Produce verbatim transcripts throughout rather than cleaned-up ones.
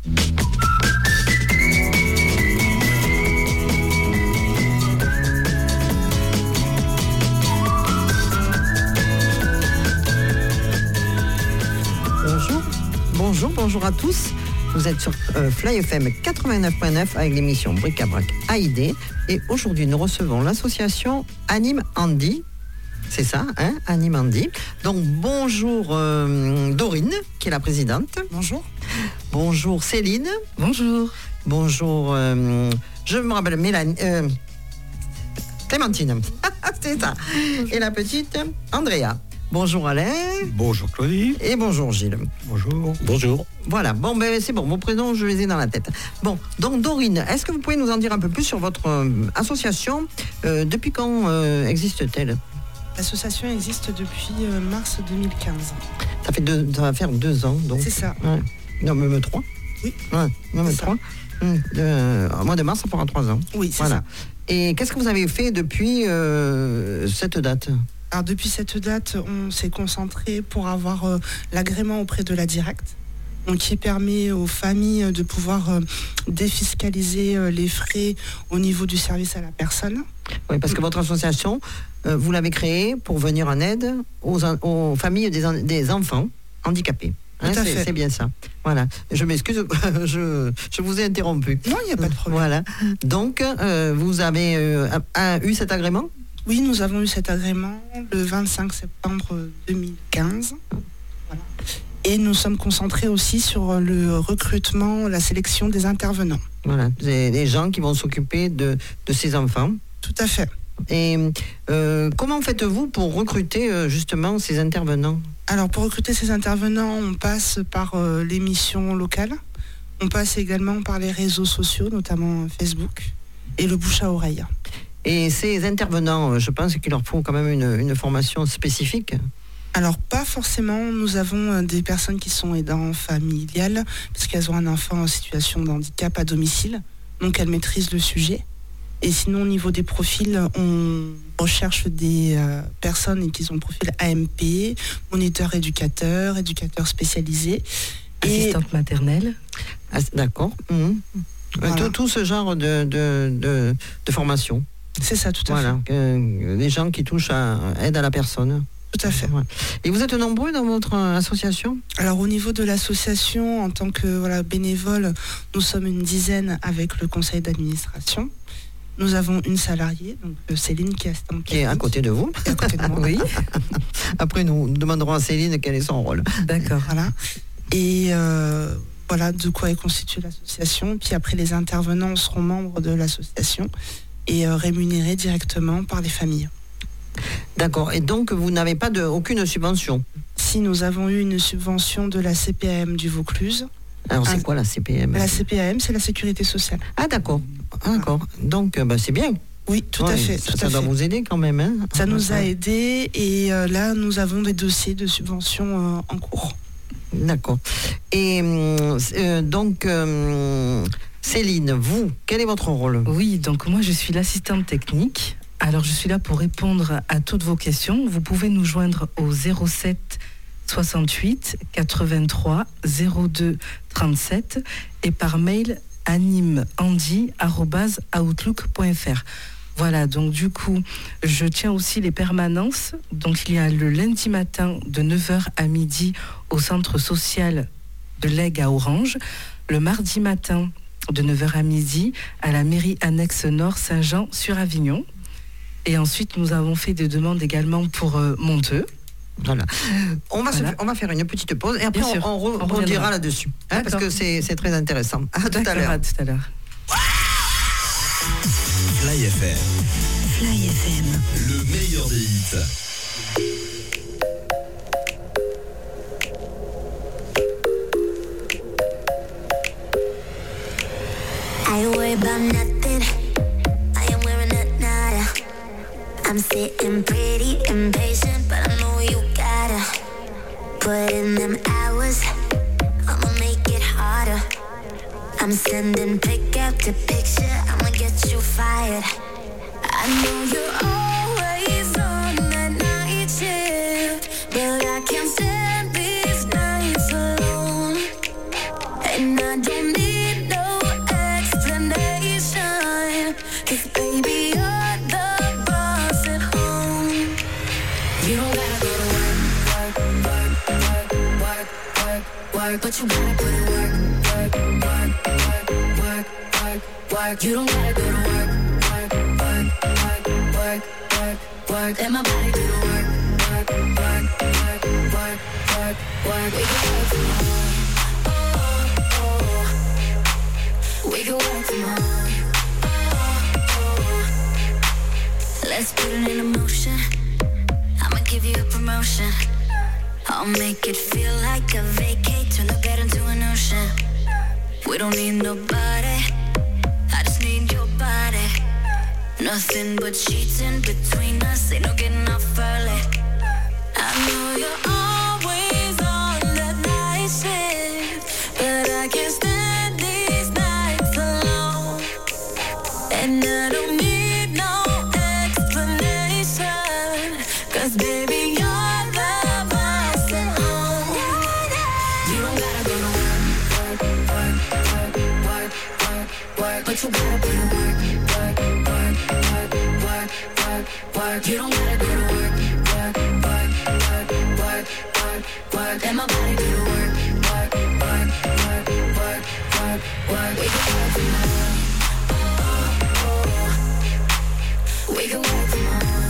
Bonjour, bonjour, bonjour à tous. Vous êtes sur euh, Fly F M quatre-vingt-neuf point neuf avec l'émission Bric-à-Brac A I D. Et aujourd'hui, nous recevons l'association Anime Andy. C'est ça, hein, Anime Andy. Donc, bonjour euh, Dorine, qui est la présidente. Bonjour. Bonjour Céline. Bonjour. Bonjour, euh, je me rappelle, Mélanie. Euh, Clémentine. C'est ça. Bonjour. Et la petite Andrea. Bonjour Alain. Bonjour Claudie. Et bonjour Gilles. Bonjour. Bonjour. Voilà, bon ben c'est bon, vos prénoms je les ai dans la tête. Bon, donc Dorine, est-ce que vous pouvez nous en dire un peu plus sur votre euh, association euh, depuis quand euh, existe-t-elle? L'association existe depuis euh, mars deux mille quinze. Ça fait deux, ça va faire deux ans donc. C'est ça. Ouais. Non, même trois. Oui. Ouais, même trois. Hum, euh, au mois de mars, ça fera trois ans. Oui, c'est voilà. ça. Et qu'est-ce que vous avez fait depuis euh, cette date? Alors depuis cette date, on s'est concentré pour avoir euh, l'agrément auprès de la Directe, donc qui permet aux familles de pouvoir euh, défiscaliser euh, les frais au niveau du service à la personne. Oui, parce que votre association, euh, vous l'avez créée pour venir en aide aux, aux familles des, des enfants handicapés. Hein, Tout à c'est, fait. c'est bien ça. Voilà. Je m'excuse, je, je vous ai interrompu. Non, il n'y a pas de problème. Voilà. Donc, euh, vous avez euh, a, eu cet agrément? Oui, nous avons eu cet agrément le vingt-cinq septembre deux mille quinze. Voilà. Et nous sommes concentrés aussi sur le recrutement, la sélection des intervenants. Voilà, des, des gens qui vont s'occuper de, de ces enfants. Tout à fait. Et euh, comment faites-vous pour recruter euh, justement ces intervenants? Alors, pour recruter ces intervenants, on passe par euh, les missions locales. On passe également par les réseaux sociaux, notamment Facebook, et le bouche à oreille. Et ces intervenants, je pense qu'il leur faut quand même une, une formation spécifique. Alors, pas forcément. Nous avons des personnes qui sont aidants familiales, parce qu'elles ont un enfant en situation de handicap à domicile. Donc, elles maîtrisent le sujet. Et sinon, au niveau des profils, on recherche des euh, personnes qui ont le profil A M P, moniteur éducateur, éducateur spécialisé. Assistante et... maternelle. Ah, d'accord. Mmh. Voilà. Tout, tout ce genre de, de, de, de formation. C'est ça, tout à voilà. fait. Euh, les gens qui touchent à aide à la personne. Tout à fait. Ouais. Et vous êtes nombreux dans votre association? Alors, au niveau de l'association, en tant que voilà, bénévole, nous sommes une dizaine avec le conseil d'administration. Nous avons une salariée, donc Céline, qui est assistante qui est à côté de vous. Qui est à côté de moi. Oui. Après, nous demanderons à Céline quel est son rôle. D'accord. Voilà. Et euh, voilà de quoi est constituée l'association. Puis après, les intervenants seront membres de l'association et euh, rémunérés directement par les familles. D'accord. Et donc, vous n'avez pas de, aucune subvention? Si, nous avons eu une subvention de la C P A M du Vaucluse. Alors, c'est Un, quoi la C P A M? La C P A M, c'est la sécurité sociale. Ah, d'accord. Ah, d'accord. Donc, bah, c'est bien. Oui, tout ouais, à fait. Ça, tout ça à doit fait. vous aider quand même. Hein, ça nous a aidé et euh, là, nous avons des dossiers de subvention euh, en cours. D'accord. Et euh, donc, euh, Céline, vous, quel est votre rôle? Oui, donc moi, je suis l'assistante technique. Alors, je suis là pour répondre à toutes vos questions. Vous pouvez nous joindre au zéro sept soixante-huit quatre-vingt-trois zéro deux trente-sept et par mail animeandy arobase outlook point f r. Voilà, donc du coup, je tiens aussi les permanences. Donc, il y a le lundi matin de neuf heures à midi au centre social de l'Aigle à Orange. Le mardi matin de neuf heures à midi à la mairie annexe Nord Saint-Jean-sur-Avignon. Et ensuite, nous avons fait des demandes également pour euh, Monteux. Voilà. On va, voilà. se, on va faire une petite pause et après on, on, re, on rebondira là-dessus. Hein, parce que c'est, c'est très intéressant. À tout à l'heure. À tout à l'heure. Fly F M. Fly F M. Le meilleur des hits. I worry about nothing. I am wearing a nada. I'm sitting pretty impatient, but I know you gotta put in them hours. I'ma make it harder. I'm sending pick up to picture. I'ma get you fired. I know you're always on that night shift, but I can't stand these nights alone. And I don't need no explanation. 'Cause baby, you're the boss at home. You don't gotta go to work, work, work, work, work, work, work, but you gotta put in work, work, work, work, work, work, work. You don't gotta go to work, work, work, work, work, work, work. Let my body do the work, work, work, work, work, work, work. We can work from home. Oh, oh. We can work from home. Oh, oh. Let's put it in motion. I'ma give you a promotion. I'll make it feel like a vacate. Turn the bed into an ocean. We don't need nobody. I just need your body. Nothing but sheets in between us. Ain't no getting off early. I know you're always on the night shift, but I can't stand these nights alone. And I don't need no explanation. 'Cause baby, you're the boss at home. You don't gotta go to work, work, work, work, work, work, work, but you gotta put in work, work, work, work, work, work, work. You don't gotta go to work, work, work, work, work, work, work. Let my body do the work, work, work, work, work, work, work. We can work from home. Oh, oh. We can work from home.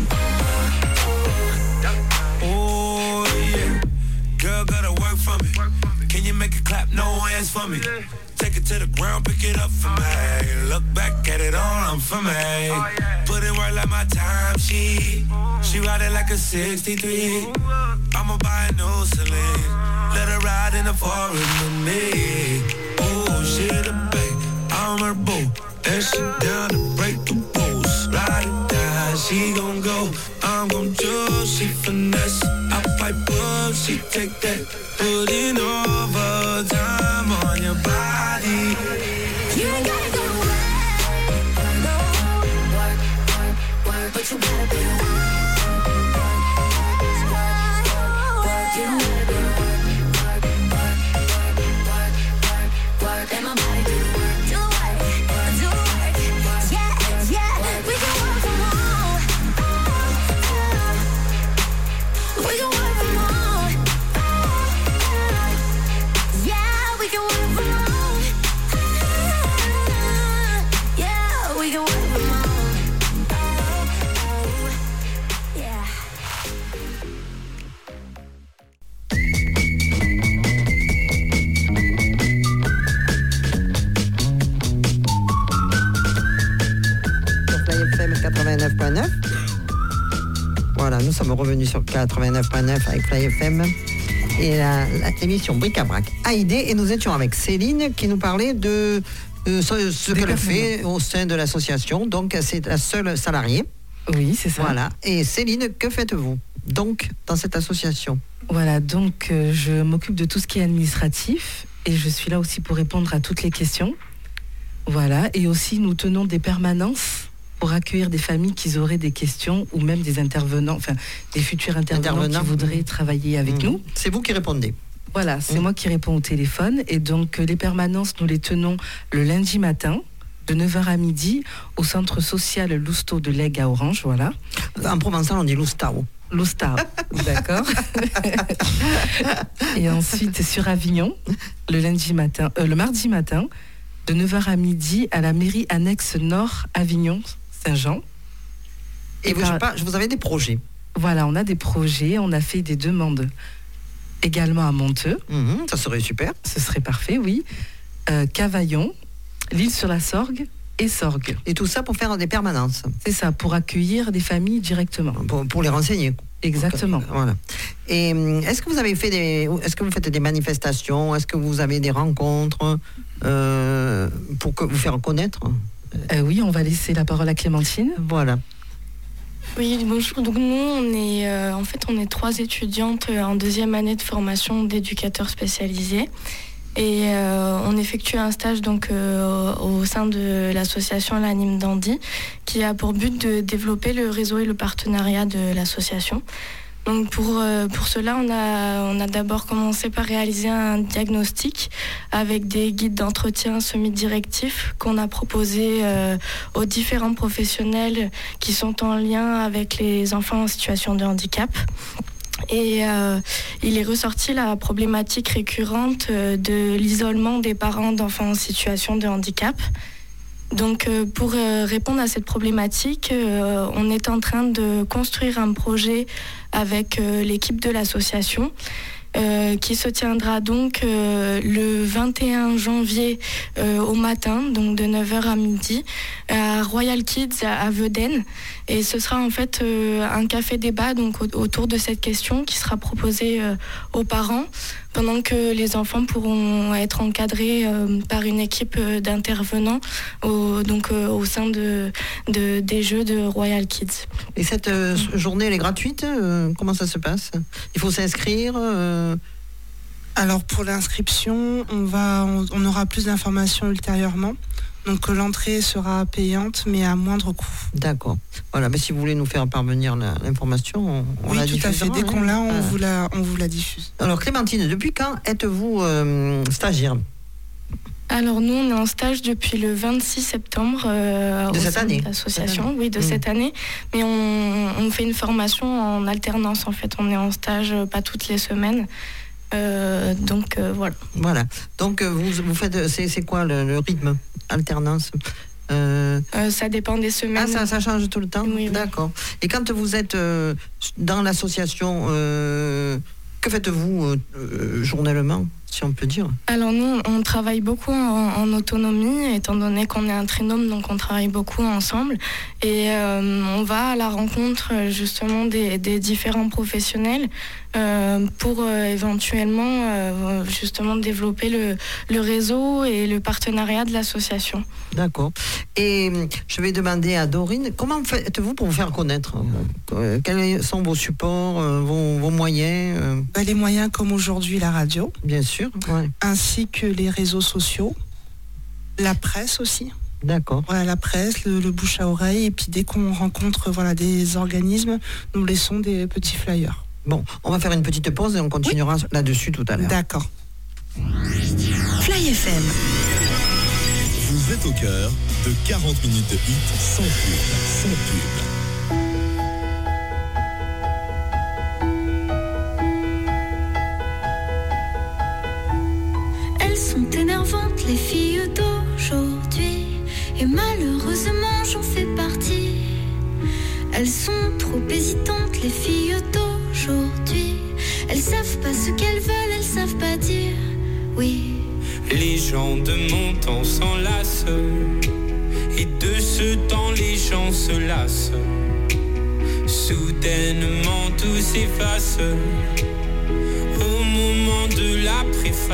Oh yeah, girl gotta work for me. Can you make it clap? No hands for me. Take it to the ground, pick it up for me. Look back at it all, I'm for me. Put it work like my time sheet. She ride it like a sixty-three. I'ma buy a new Celine. Let her ride in the forest with me. Oh, she the babe, I'm her boo. And she down to break the rules. Ride it down, she gon' go. I'm gon' choose, she finesse. I pipe up, she take that. Putting overtime on your body. You ain't gotta go to work, no. Work, work, work, but you gotta be work, work, work, work. You don't gotta go to work, work, work, work, work, work, work. Let my body do the work, do the work, do the work. Yeah, yeah, we can work from home. We can work from home. Yeah, we can work from home. Yeah, we can work from home. Yeah. Sur Fly F M quatre-vingt-neuf point neuf. Voilà, nous sommes revenus sur quatre-vingt-neuf point neuf avec Fly F M et la- la- l'émission Bric-à-Brac Haïdé. Et nous étions avec Céline qui nous parlait de euh, ce, ce Des qu'elle permanents. fait au sein de l'association. Donc, c'est la seule salariée. Oui, c'est ça. Voilà. Et Céline, que faites-vous donc dans cette association? Voilà, donc euh, je m'occupe de tout ce qui est administratif et je suis là aussi pour répondre à toutes les questions. Voilà, et aussi nous tenons des permanences pour accueillir des familles qui auraient des questions ou même des intervenants, enfin des futurs intervenants, Intervenants. qui voudraient travailler avec Mmh. nous. C'est vous qui répondez. Voilà, c'est Mmh. moi qui réponds au téléphone et donc euh, les permanences, nous les tenons le lundi matin de neuf heures à midi au centre social Lousteau de Lègue à Orange, voilà. En provençal, on dit Loustao. Loustao, d'accord. Et ensuite sur Avignon, le lundi matin, euh, le mardi matin, de neuf heures à midi à la mairie annexe Nord Avignon Saint-Jean. Et vous, par- je sais pas, vous avez des projets. Voilà, on a des projets, on a fait des demandes également à Monteux, Mhm, ça serait super. ce serait parfait, oui. Euh, Cavaillon, l'île-sur-la-Sorgue et Sorgue. Et tout ça pour faire des permanences, C'est ça, pour accueillir des familles directement. pour, pour les renseigner. Exactement. Voilà. Et hum, est-ce que vous avez fait des, est-ce que vous faites des manifestations, est-ce que vous avez des rencontres euh, pour que vous faire connaître? Euh, oui, on va laisser la parole à Clémentine. Voilà. Oui, bonjour. Donc nous, on est, euh, en fait, on est trois étudiantes euh, en deuxième année de formation d'éducateurs spécialisés. Et euh, on effectue un stage donc euh, au sein de l'association L'Anime Dandy, qui a pour but de développer le réseau et le partenariat de l'association. Donc pour, euh, pour cela, on a, on a d'abord commencé par réaliser un diagnostic avec des guides d'entretien semi-directifs qu'on a proposés euh, aux différents professionnels qui sont en lien avec les enfants en situation de handicap. Et euh, il est ressorti la problématique récurrente euh, de l'isolement des parents d'enfants en situation de handicap. Donc euh, pour euh, répondre à cette problématique, euh, on est en train de construire un projet avec euh, l'équipe de l'association euh, qui se tiendra donc euh, le vingt et un janvier euh, au matin, donc de neuf heures à midi, à Royal Kids à Vedennes. Et ce sera en fait euh, un café débat donc, au- autour de cette question qui sera proposé euh, aux parents, pendant que les enfants pourront être encadrés euh, par une équipe euh, d'intervenants au, donc, euh, au sein de, de, des jeux de Royal Kids. Et cette euh, journée, elle est gratuite euh, Comment ça se passe? Il faut s'inscrire euh, Alors pour l'inscription, on, va, on, on aura plus d'informations ultérieurement. Donc euh, l'entrée sera payante, mais à moindre coût. D'accord. Voilà, mais si vous voulez nous faire parvenir la- l'information, on, on Oui, la tout à fait. diffusera, Dès hein. qu'on l'a, on, Ah. vous la, on vous la diffuse. Alors Clémentine, depuis quand êtes-vous euh, stagiaire Alors nous, on est en stage depuis le vingt-six septembre euh, De au cette sein année. de l'association, Cette année. oui, de Mmh. cette année. Mais on, on fait une formation en alternance en fait. On est en stage euh, pas toutes les semaines. Euh, donc euh, voilà. Voilà. Donc euh, vous, vous faites, c'est, c'est quoi le, le rythme? Alternance euh, Euh, ça dépend des semaines. Ah, ça, ça change tout le temps? Oui, oui. D'accord. Et quand vous êtes euh, dans l'association, euh, que faites-vous euh, euh, journellement, si on peut dire? Alors nous, on travaille beaucoup en, en autonomie, étant donné qu'on est un trinôme, donc on travaille beaucoup ensemble. Et euh, on va à la rencontre justement des, des différents professionnels euh, pour euh, éventuellement euh, justement développer le, le réseau et le partenariat de l'association. D'accord. Et euh, je vais demander à Dorine, comment faites-vous pour vous faire connaître? Euh, Quels sont vos supports, euh, vos, vos moyens euh, Bah, les moyens comme aujourd'hui la radio, Bien sûr. Ouais. ainsi que les réseaux sociaux, la presse aussi. D'accord. Voilà, la presse, le, le bouche à oreille, et puis dès qu'on rencontre voilà, des organismes, nous laissons des petits flyers. Bon, on va faire une petite pause et on continuera là-dessus tout à l'heure. D'accord. Fly F M. Vous êtes au cœur de quarante minutes de hit sans pub, sans pub. Elles sont énervantes, les filles d'aujourd'hui. Et malheureusement, j'en fais partie. Elles sont trop hésitantes, les filles d'aujourd'hui. Elles savent pas ce qu'elles veulent, elles savent pas dire oui. Les gens de mon temps s'enlacent, et de ce temps les gens se lassent. Soudainement tout s'efface au moment de la préface.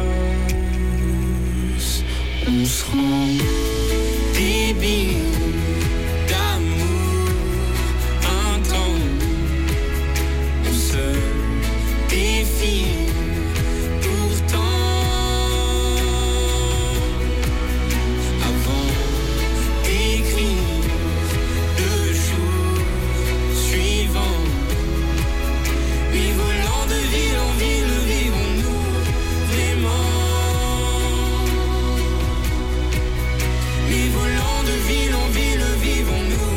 On se rend débile d'amour intense. On se défie pourtant. Avant d'écrire le jour suivant, lui volant de ville en ville, vivons-nous vraiment? Lui volant de ville en ville, vivons-nous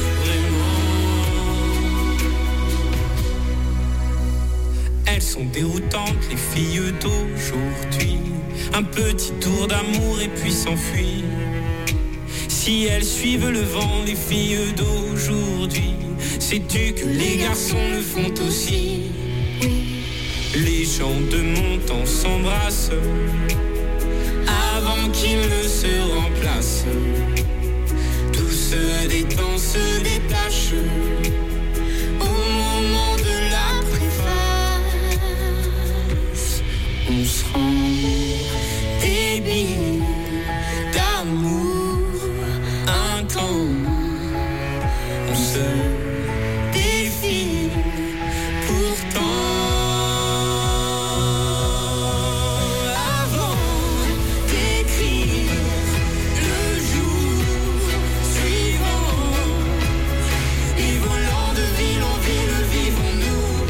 vraiment? Elles sont déroutantes, les filles d'aujourd'hui. Un petit tour d'amour et puis s'enfuir. Si elles suivent le vent, les filles d'aujourd'hui, sais-tu que les garçons le font aussi? Les gens de mon temps s'embrassent avant qu'ils ne se remplacent. Tout se détend, se détache au moment de la préface. On se rend débile d'amour intense. On se défie pourtant. Avant d'écrire le jour suivant, et volant de ville en ville, vivons-nous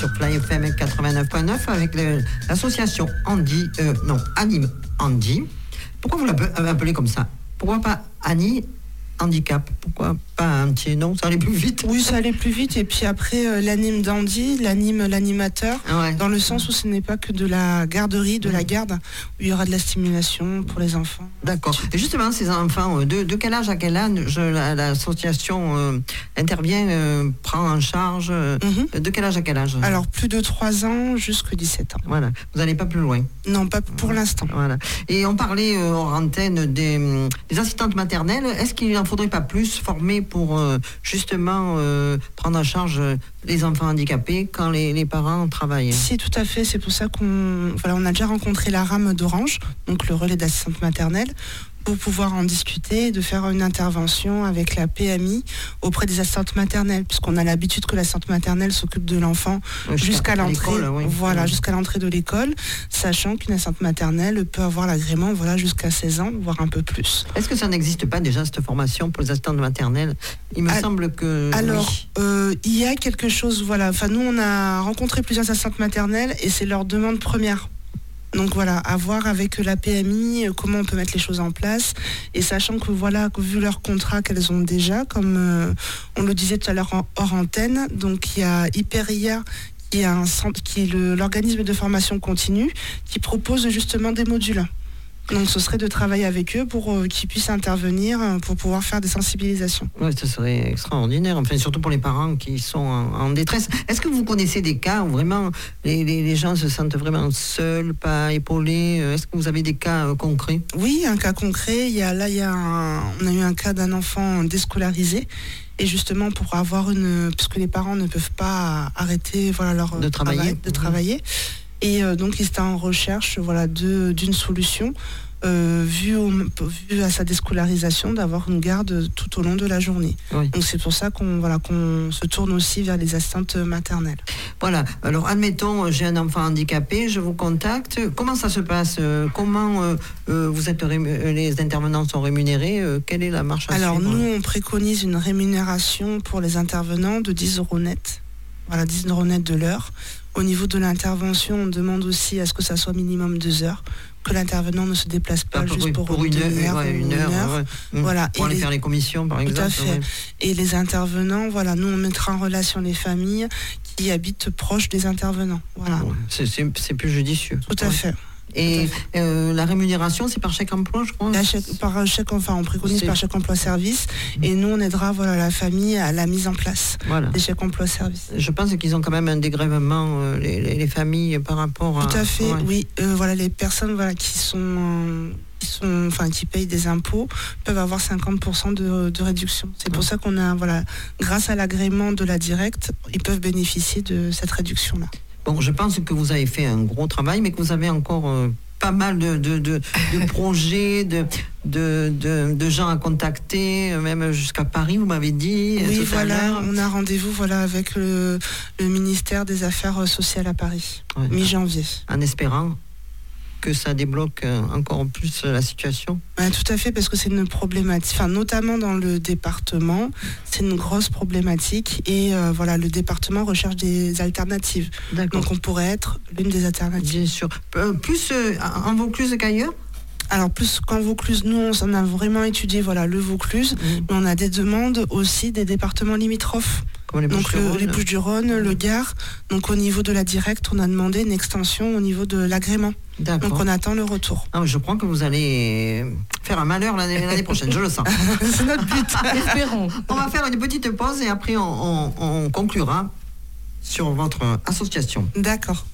sur Fly F M quatre-vingt-neuf point neuf avec le, l'association Andy, euh, non, Anime Andy. Pourquoi vous l'appelez comme ça? Pourquoi pas Annie Handicap? Pourquoi pas un petit nom? Ça allait plus vite. Oui, ça allait plus vite. Et puis après, euh, l'anime d'Andy, l'anime l'animateur, ouais. dans le sens où ce n'est pas que de la garderie, de mmh. la garde, où il y aura de la stimulation pour les enfants. D'accord. Et justement, ces enfants, de, de quel âge à quel âge je, la, l'association euh, intervient, euh, prend en charge euh, mmh. De quel âge à quel âge? Alors, plus de trois ans jusqu'à dix-sept ans. Voilà. Vous n'allez pas plus loin? Non, pas pour voilà. l'instant. Voilà. Et on parlait euh, hors antenne des, des assistantes maternelles. Est-ce qu'il n'en faudrait pas plus former pour euh, justement euh, prendre en charge les enfants handicapés quand les, les parents travaillent? Si, tout à fait. C'est pour ça qu'on voilà, on a déjà rencontré la rame d'Orange, donc le relais d'assistante maternelle, pour pouvoir en discuter, de faire une intervention avec la P M I auprès des assistantes maternelles, puisqu'on a l'habitude que l'assistante maternelle s'occupe de l'enfant jusqu'à, jusqu'à l'entrée, oui. voilà, oui. jusqu'à l'entrée de l'école, sachant qu'une assistante maternelle peut avoir l'agrément, voilà, jusqu'à seize ans, voire un peu plus. Est-ce que ça n'existe pas déjà cette formation pour les assistantes maternelles? Il me Al- semble que alors, oui. euh, il y a quelque chose, voilà. Enfin, nous, on a rencontré plusieurs assistantes maternelles et c'est leur demande première. Donc voilà, à voir avec la P M I comment on peut mettre les choses en place, et sachant que voilà, vu leur contrat qu'elles ont déjà, comme euh, on le disait tout à l'heure en, hors antenne, donc il y a Hyperia qui est un centre, qui est le, l'organisme de formation continue, qui propose justement des modules. Donc ce serait de travailler avec eux pour euh, qu'ils puissent intervenir, euh, pour pouvoir faire des sensibilisations. Oui, ça serait extraordinaire, enfin surtout pour les parents qui sont en, en détresse. Est-ce que vous connaissez des cas où vraiment les, les, les gens se sentent vraiment seuls, pas épaulés? Est-ce que vous avez des cas euh, concrets? Oui, un cas concret. Il y a, là, il y a un, on a eu un cas d'un enfant déscolarisé. Et justement pour avoir une... Puisque les parents ne peuvent pas arrêter voilà, leur de travailler. Travail, de mmh. travailler. Et euh, donc, il était en recherche voilà, de, d'une solution, euh, vue, au, vue à sa déscolarisation, d'avoir une garde tout au long de la journée. Oui. Donc, c'est pour ça qu'on, voilà, qu'on se tourne aussi vers les assistantes maternelles. Voilà. Alors, admettons, j'ai un enfant handicapé, je vous contacte. Comment ça se passe? Comment euh, euh, vous êtes ré- les intervenants sont rémunérés? euh, Quelle est la marche à Alors, suivre? nous, on préconise une rémunération pour les intervenants de dix euros net. Voilà, dix euros net de l'heure. Au niveau de l'intervention, on demande aussi à ce que ça soit minimum deux heures, que l'intervenant ne se déplace pas ah, juste pour, pour une, une heure. Ouais, une heure, heure. Ouais. Voilà. Pour et aller les... faire les commissions, par Tout exemple. Tout à fait. Ouais. Et les intervenants, voilà, nous, on mettra en relation les familles qui habitent proches des intervenants. Voilà. Bon, c'est, c'est, c'est plus judicieux. Tout à ouais. fait. Et euh, la rémunération, c'est par chèque emploi, je crois. Chèque, par chèque, enfin, on préconise c'est... par chèque emploi service, mmh. et nous on aidera voilà la famille à la mise en place voilà. des chèques emploi service. Je pense qu'ils ont quand même un dégrèvement euh, les, les, les familles par rapport à. Tout à fait, ouais. oui. Euh, voilà les personnes voilà qui sont euh, qui sont enfin qui payent des impôts peuvent avoir cinquante pour cent de, de réduction. C'est pour ouais. ça qu'on a voilà grâce à l'agrément de la directe, ils peuvent bénéficier de cette réduction là. Bon, je pense que vous avez fait un gros travail, mais que vous avez encore euh, pas mal de, de, de, de projets, de, de, de, de gens à contacter, même jusqu'à Paris, vous m'avez dit. Oui, voilà, on a rendez-vous voilà, avec le, le ministère des Affaires sociales à Paris, ouais, mi-janvier. En espérant que ça débloque encore plus la situation. Ouais, tout à fait, parce que c'est une problématique, enfin, notamment dans le département, c'est une grosse problématique et euh, voilà, le département recherche des alternatives. D'accord. Donc on pourrait être l'une des alternatives. Bien sûr. Euh, plus euh, en Vaucluse qu'ailleurs ? Alors plus qu'en Vaucluse, nous on a vraiment étudié voilà, le Vaucluse, mmh. mais on a des demandes aussi des départements limitrophes. Les donc le, les Bouches-du-Rhône, le Gard. Donc au niveau de la directe, on a demandé une extension au niveau de l'agrément. D'accord. Donc on attend le retour. Ah, je crois que vous allez faire un malheur l'année, l'année prochaine, je le sens. C'est notre but. Espérons. On va faire une petite pause et après on, on, on conclura sur votre association. D'accord.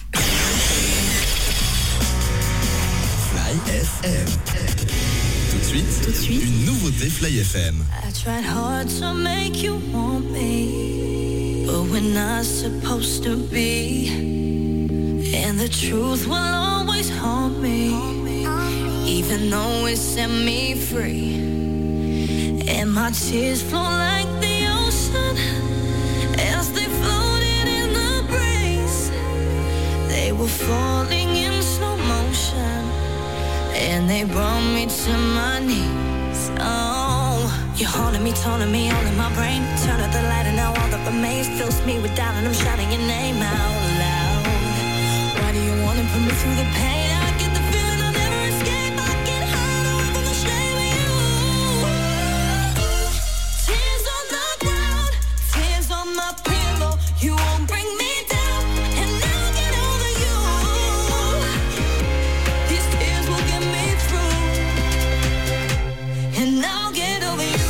Fly F M. Tout de suite, Tout de suite, une nouveauté Fly F M. I tried hard to make you want me, but we're not supposed to be. And the truth will always haunt me, even though it set me free. And my tears flow like the ocean as they floated in the breeze. They were falling in slow motion, and they brought me to my knees. Oh, You're haunting me, taunting me, all in my brain. Turn out the light and now all that remains fills me with doubt and I'm shouting your name out loud. Why do you wanna put me through the pain? I get the feeling I'll never escape. I can hide away from the shame of you. Tears on the ground, tears on my pillow. You won't bring me down, and I'll get over you. These tears will get me through, and I'll get over you.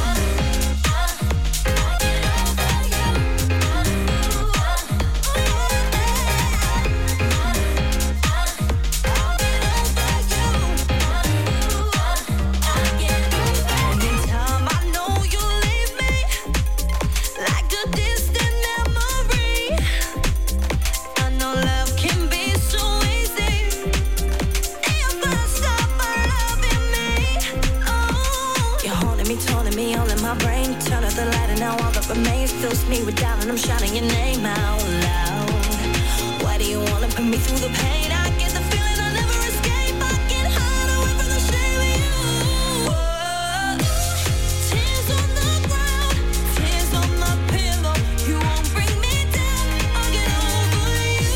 Fills me with doubt and I'm shouting your name out loud. Why do you wanna put me through the pain? I get the feeling I'll never escape. I can hide away from the shame of you. Whoa. Tears on the ground, tears on my pillow. You won't bring me down, I'll get over you.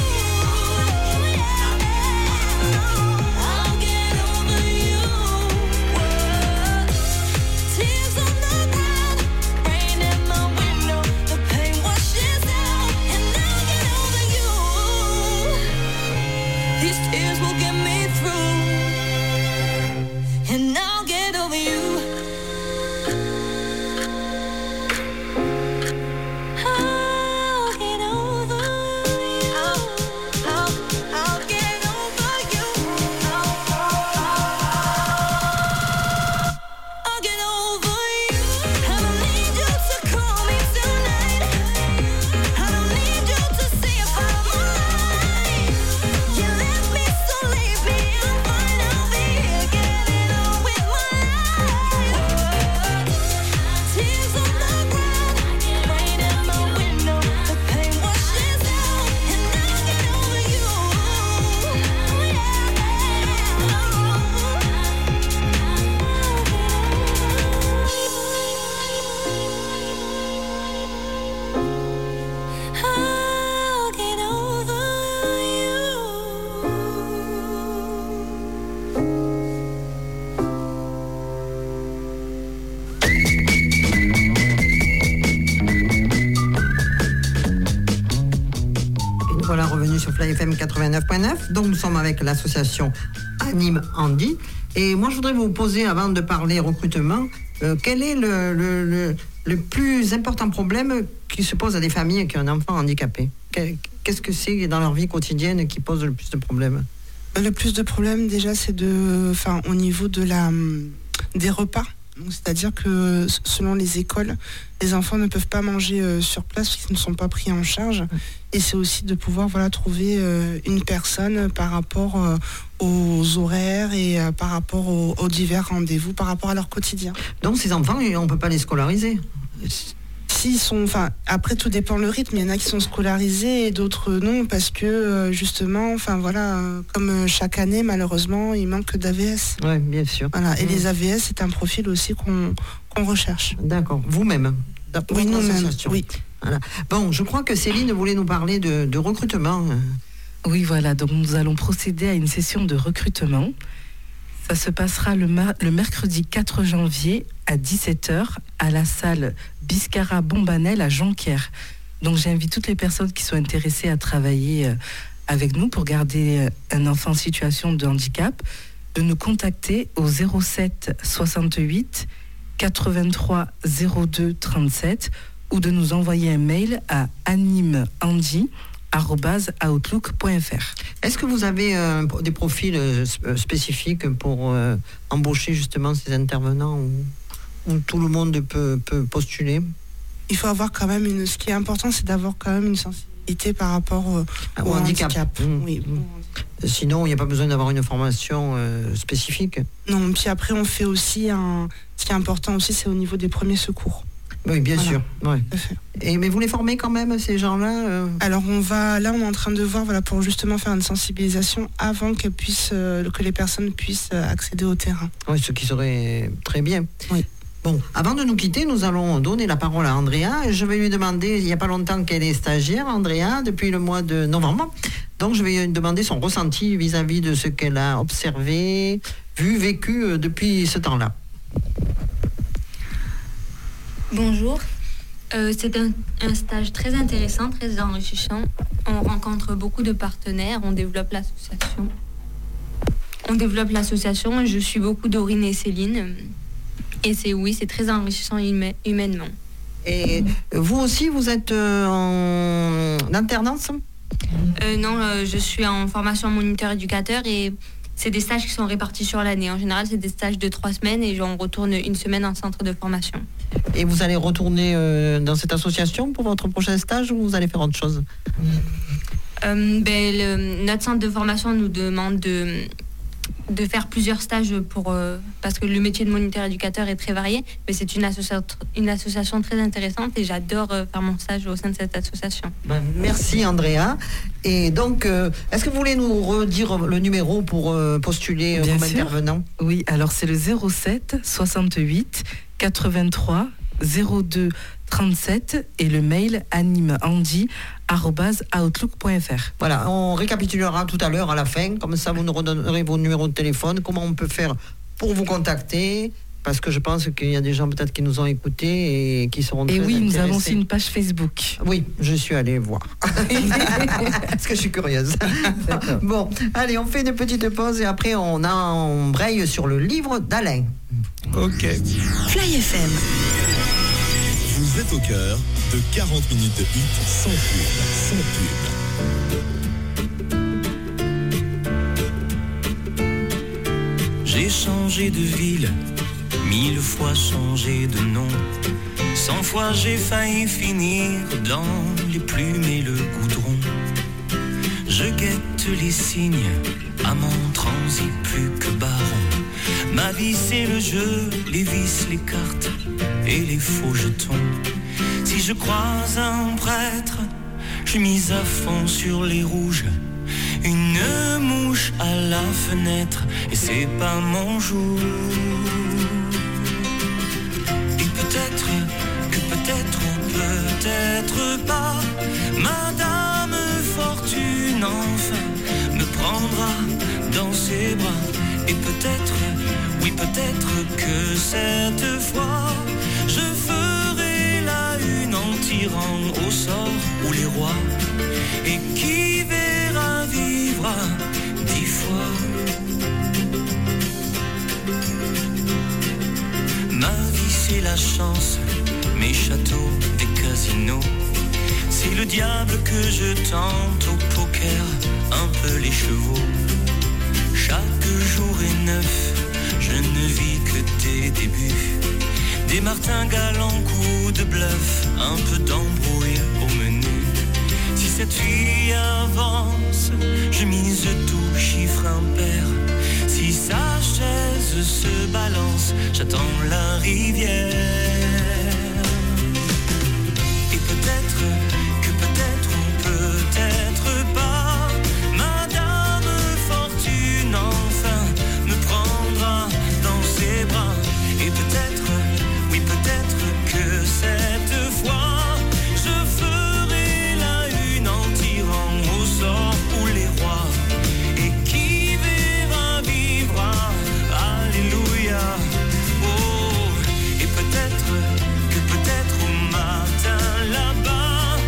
I'll get over you. Whoa. Tears on the ground, rain in my window. The pain washes out, and I'll get over you. These tears will get me through, and I'll get over you. I'll get over you. I'll, I'll, I'll get over you. I'll, I'll get over you. I don't need you to call me tonight. I don't need you to see if I'm alright. You left me, so leave me. I'm fine, I'll be here getting on with my life. Tears on the ground, rain in my window. The pain washes out, and I'll get over you. I'll get over you. Et nous voilà revenus sur Fly F M quatre-vingt-neuf virgule neuf. Donc nous sommes avec l'association Anime Andy. Et moi je voudrais vous poser, avant de parler recrutement, euh, quel est le, le, le, le plus important problème qui se pose à des familles qui ont un enfant handicapé? Que- Qu'est-ce que c'est dans leur vie quotidienne qui pose le plus de problèmes? Le plus de problèmes déjà c'est de, enfin au niveau de la des repas. Donc, c'est-à-dire que s- selon les écoles, les enfants ne peuvent pas manger euh, sur place parce qu'ils ne sont pas pris en charge. Et c'est aussi de pouvoir voilà trouver euh, une personne par rapport euh, aux horaires et euh, par rapport aux, aux divers rendez-vous, par rapport à leur quotidien. Donc ces enfants, on ne peut pas les scolariser. S'ils sont, enfin, après tout dépend le rythme. Il y en a qui sont scolarisés et d'autres non parce que euh, justement, enfin voilà, euh, comme euh, chaque année malheureusement, il manque d'A V S. Oui, bien sûr. Voilà. Et Mmh. les A V S, c'est un profil aussi qu'on qu'on recherche. D'accord. Vous-même d'après Oui, votre nous-mêmes. association. Oui. Voilà. Bon, je crois que Céline voulait nous parler de, de recrutement. Oui, voilà, donc nous allons procéder à une session de recrutement. Ça se passera le, ma- le mercredi quatre janvier à dix-sept heures à la salle Biscara Bombanel à Jonquière. Donc j'invite toutes les personnes qui sont intéressées à travailler euh, avec nous pour garder euh, un enfant en situation de handicap de nous contacter au zéro sept soixante-huit quatre-vingt-trois zéro deux trente-sept ou de nous envoyer un mail à animeandy arobase outlook point f r. Est-ce que vous avez euh, des profils euh, sp- spécifiques pour euh, embaucher justement ces intervenants où, où tout le monde peut, peut postuler? Il faut avoir quand même une. Ce qui est important, c'est d'avoir quand même une sensibilité par rapport euh, Au au handicap. handicap. Mmh. Oui. Mmh. Sinon, il n'y a pas besoin d'avoir une formation euh, spécifique. Non, puis après, on fait aussi un. Ce qui est important aussi, c'est au niveau des premiers secours. Oui, bien Voilà. sûr. Ouais. Tout à fait. Et, mais vous les formez quand même, ces gens-là euh Alors on va, là on est en train de voir voilà, pour justement faire une sensibilisation avant qu'elles puissent, euh, que les personnes puissent euh, accéder au terrain. Oui, ce qui serait très bien. Oui. Bon, avant de nous quitter, nous allons donner la parole à Andrea. Je vais lui demander, il n'y a pas longtemps qu'elle est stagiaire, Andrea, depuis le mois de novembre. Donc, je vais lui demander son ressenti vis-à-vis de ce qu'elle a observé, vu, vécu depuis ce temps-là. Bonjour. Euh, c'est un, un stage très intéressant, très enrichissant. On rencontre beaucoup de partenaires, on développe l'association. On développe l'association et je suis beaucoup Dorine et Céline. Et c'est oui, c'est très enrichissant huma- humainement. Et vous aussi, vous êtes euh, en alternance ? euh, Non, euh, je suis en formation moniteur éducateur et c'est des stages qui sont répartis sur l'année. En général, c'est des stages de trois semaines et on retourne une semaine en centre de formation. Et vous allez retourner euh, dans cette association pour votre prochain stage ou vous allez faire autre chose ? euh, ben, le, Notre centre de formation nous demande de... de faire plusieurs stages pour, euh, parce que le métier de moniteur éducateur est très varié, mais c'est une, associa- une association très intéressante et j'adore euh, faire mon stage au sein de cette association. Ben, merci Andrea. Et donc, euh, est-ce que vous voulez nous redire le numéro pour euh, postuler Bien comme sûr. intervenant ? Oui, alors c'est le zéro sept soixante-huit quatre-vingt-trois zéro deux trente-sept et le mail animeandy arobase outlook point f r. Voilà, on récapitulera tout à l'heure à la fin, comme ça vous nous redonnerez vos numéros de téléphone, comment on peut faire pour vous contacter, parce que je pense qu'il y a des gens peut-être qui nous ont écoutés et qui seront très Et oui, intéressés. nous avons aussi une page Facebook. Oui, je suis allée voir. Parce que je suis curieuse. Bon, allez, on fait une petite pause et après on embraye sur le livre d'Alain. Ok. Fly F M. Vous êtes au cœur de quarante minutes de hit sans pub, sans pub. J'ai changé de ville, mille fois changé de nom. Cent fois j'ai failli finir dans les plumes et le goudron. Je guette les signes, amant transi plus que baron. Ma vie c'est le jeu, les vis, les cartes et les faux jetons. Si je croise un prêtre, je suis mise à fond sur les rouges. Une mouche à la fenêtre et c'est pas mon jour. Et peut-être que peut-être ou peut-être pas, Madame Fortune enfin me prendra dans ses bras. Et peut-être, oui peut-être que cette fois je ferai la une en tirant au sort ou les rois. Et qui verra vivre dix fois. Ma vie c'est la chance, mes châteaux, des casinos. C'est le diable que je tente au poker, un peu les chevaux. Chaque jour est neuf, je ne vis que des débuts. Des martingales en coup de bluff, un peu d'embrouille au menu. Si cette fille avance, je mise tout chiffre impair. Si sa chaise se balance, j'attends la rivière. Et peut-être que peut-être ou peut-être pas, Madame Fortune enfin me prendra dans ses bras. Et peut-être, oui peut-être que cette fois je ferai la une en tirant au sort ou les rois. Et qui verra vivra, alléluia. Oh, et peut-être que peut-être au matin là-bas,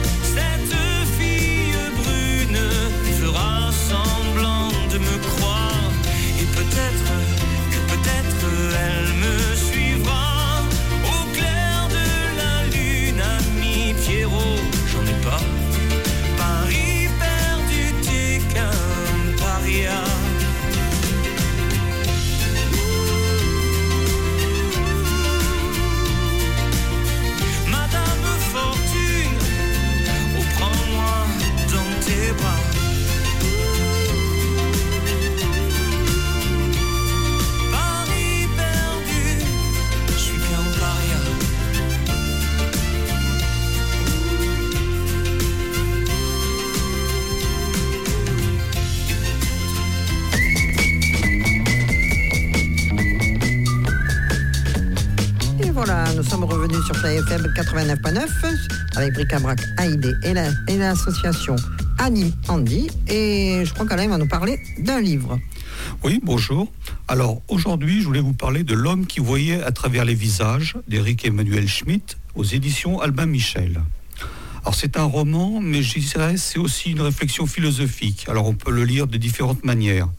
sommes revenus sur Fly F M quatre-vingt-neuf point neuf avec Bric-à-Brac A I D et, la, et l'association Anime Andy. Et je crois qu'Alain va nous parler d'un livre. Oui, bonjour. Alors, aujourd'hui, je voulais vous parler de L'homme qui voyait à travers les visages d'Éric Emmanuel Schmitt aux éditions Albin Michel. Alors, c'est un roman, mais je dirais c'est aussi une réflexion philosophique. Alors, on peut le lire de différentes manières.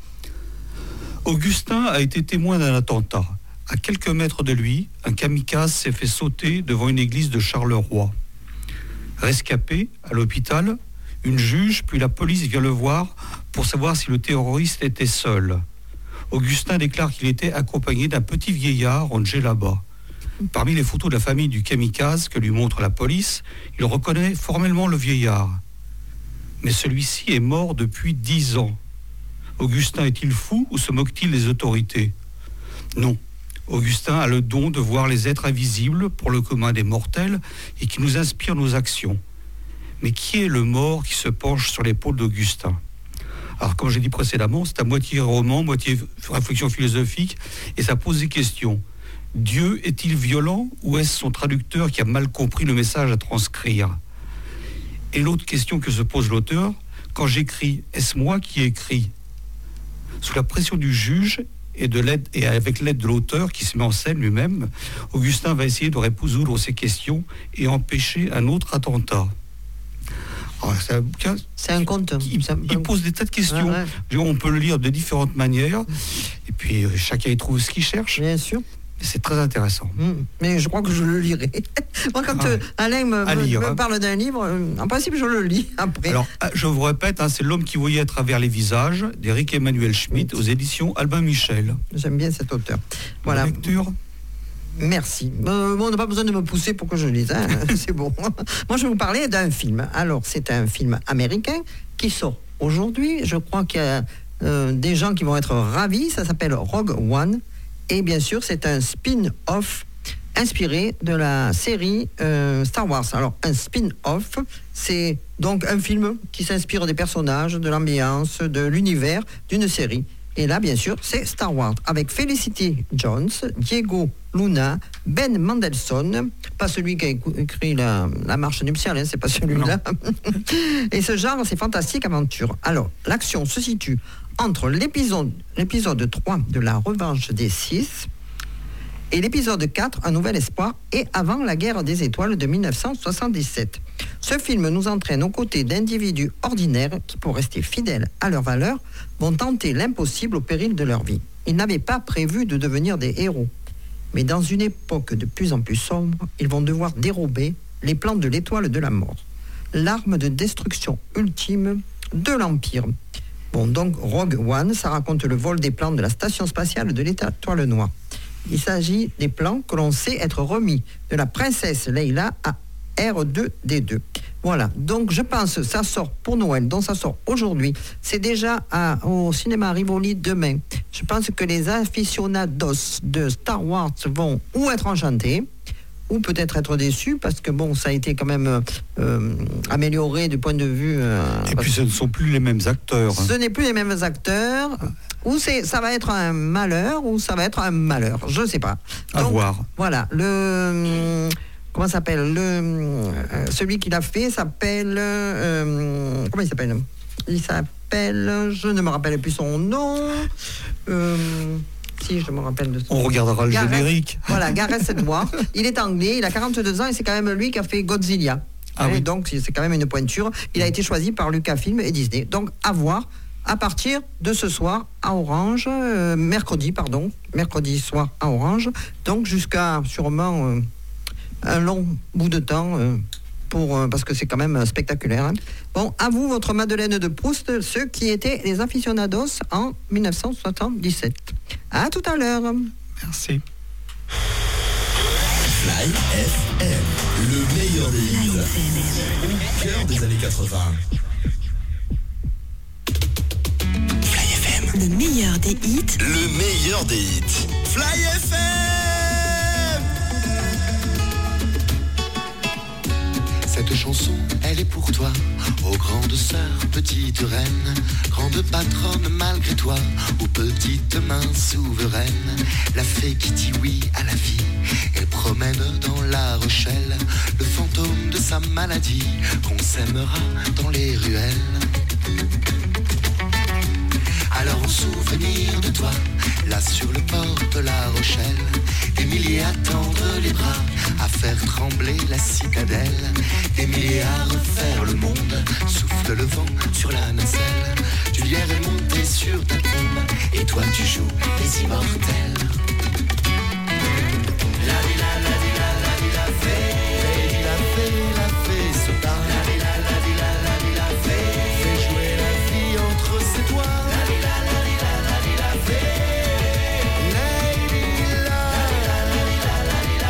Augustin a été témoin d'un attentat. À quelques mètres de lui, un kamikaze s'est fait sauter devant une église de Charleroi. Rescapé à l'hôpital, une juge puis la police vient le voir pour savoir si le terroriste était seul. Augustin déclare qu'il était accompagné d'un petit vieillard en djellaba. Parmi les photos de la famille du kamikaze que lui montre la police, il reconnaît formellement le vieillard. Mais celui-ci est mort depuis dix ans. Augustin est-il fou ou se moque-t-il des autorités ? Non. Augustin a le don de voir les êtres invisibles pour le commun des mortels et qui nous inspire nos actions. Mais qui est le mort qui se penche sur l'épaule d'Augustin ? Alors, comme j'ai dit précédemment, c'est à moitié roman, moitié réflexion philosophique, et ça pose des questions. Dieu est-il violent ou est-ce son traducteur qui a mal compris le message à transcrire ? Et l'autre question que se pose l'auteur, quand j'écris, est-ce moi qui écris ? Sous la pression du juge et, de l'aide, et avec l'aide de l'auteur qui se met en scène lui-même, Augustin va essayer de résoudre ces questions et empêcher un autre attentat. Alors, c'est, un bouquin, c'est un conte. Il, il pose des tas de questions. Ouais, ouais. On peut le lire de différentes manières. Et puis, chacun y trouve ce qu'il cherche. Bien sûr. C'est très intéressant. Mmh. Mais je crois que je le lirai. Moi, quand ah, euh, Alain me, me, lire, me hein. parle d'un livre, euh, en principe, je le lis après. Alors, je vous répète, hein, c'est L'homme qui voyait à travers les visages d'Éric Emmanuel Schmitt aux éditions Albin Michel. J'aime bien cet auteur. Voilà. La lecture. Merci. Euh, bon, on n'a pas besoin de me pousser pour que je lise. Hein. C'est bon. Moi, je vais vous parler d'un film. Alors, c'est un film américain qui sort aujourd'hui. Je crois qu'il y a euh, des gens qui vont être ravis. Ça s'appelle Rogue One. Et bien sûr, c'est un spin-off inspiré de la série euh, Star Wars. Alors, un spin-off, c'est donc un film qui s'inspire des personnages, de l'ambiance, de l'univers d'une série. Et là, bien sûr, c'est Star Wars, avec Felicity Jones, Diego Luna, Ben Mendelsohn, pas celui qui a écrit la, la marche nuptiale, hein, c'est pas celui-là. Et ce genre, c'est fantastique aventure. Alors, l'action se situe entre l'épisode, l'épisode trois de La Revanche des Sith et l'épisode quatre, Un Nouvel Espoir, et avant la Guerre des Étoiles de dix-neuf cent soixante-dix-sept. Ce film nous entraîne aux côtés d'individus ordinaires qui, pour rester fidèles à leurs valeurs, vont tenter l'impossible au péril de leur vie. Ils n'avaient pas prévu de devenir des héros. Mais dans une époque de plus en plus sombre, ils vont devoir dérober les plans de l'étoile de la mort, l'arme de destruction ultime de l'Empire. Bon, donc Rogue One, ça raconte le vol des plans de la station spatiale de l'étoile noire. Il s'agit des plans que l'on sait être remis de la princesse Leila à R deux D deux. Voilà, donc je pense que ça sort pour Noël, donc ça sort aujourd'hui. C'est déjà à, au cinéma Rivoli demain. Je pense que les aficionados de Star Wars vont ou être enchantés, ou peut-être être déçus, parce que bon, ça a été quand même euh, amélioré du point de vue... Euh, Et puis ce ne sont plus les mêmes acteurs. Ce n'est plus les mêmes acteurs. Ou c'est, ça va être un malheur, ou ça va être un malheur. Je ne sais pas. À Donc, voir. Voilà. Le... Comment ça s'appelle le, euh, celui qui l'a fait s'appelle... Euh, comment il s'appelle Il s'appelle... Je ne me rappelle plus son nom. Euh, si, je me rappelle de son On nom. regardera le Gareth, générique. Voilà, Gareth Edwards. Il est anglais, il a quarante-deux ans et c'est quand même lui qui a fait Godzilla. Ah et oui. Donc, c'est quand même une pointure. Il a été choisi par Lucasfilm et Disney. Donc, à voir à partir de ce soir à Orange, euh, mercredi, pardon, mercredi soir à Orange. Donc, jusqu'à sûrement... Euh, un long bout de temps euh, pour, euh, parce que c'est quand même spectaculaire. Hein. Bon, à vous, votre Madeleine de Proust, ceux qui étaient les aficionados en dix-neuf cent soixante-dix-sept. À tout à l'heure. Merci. Fly F M, le meilleur des hits, au cœur des années quatre-vingts. Fly F M, le meilleur des hits, le meilleur des hits. Fly F M. Cette chanson, elle est pour toi, ô grande sœur, petite reine, grande patronne malgré toi, ô petite main souveraine, la fée qui dit oui à la vie. Elle promène dans la Rochelle le fantôme de sa maladie, qu'on s'aimera dans les ruelles. Alors en souvenir de toi, là sur le port de la Rochelle, des milliers à tendre les bras, à faire trembler la citadelle, des milliers à refaire le monde, souffle le vent sur la nacelle, du lierre est monté sur ta tombe, et toi tu joues les immortels. La vie, la, la vie, la, la vie, la fée, la fée, la fée se parle. La vie, la, la vie, la, la vie, la fée, fait jouer la vie entre ses doigts. La vie, la, la vie, la, la vie, la fée, lady, la, la, la vie, la, la vie,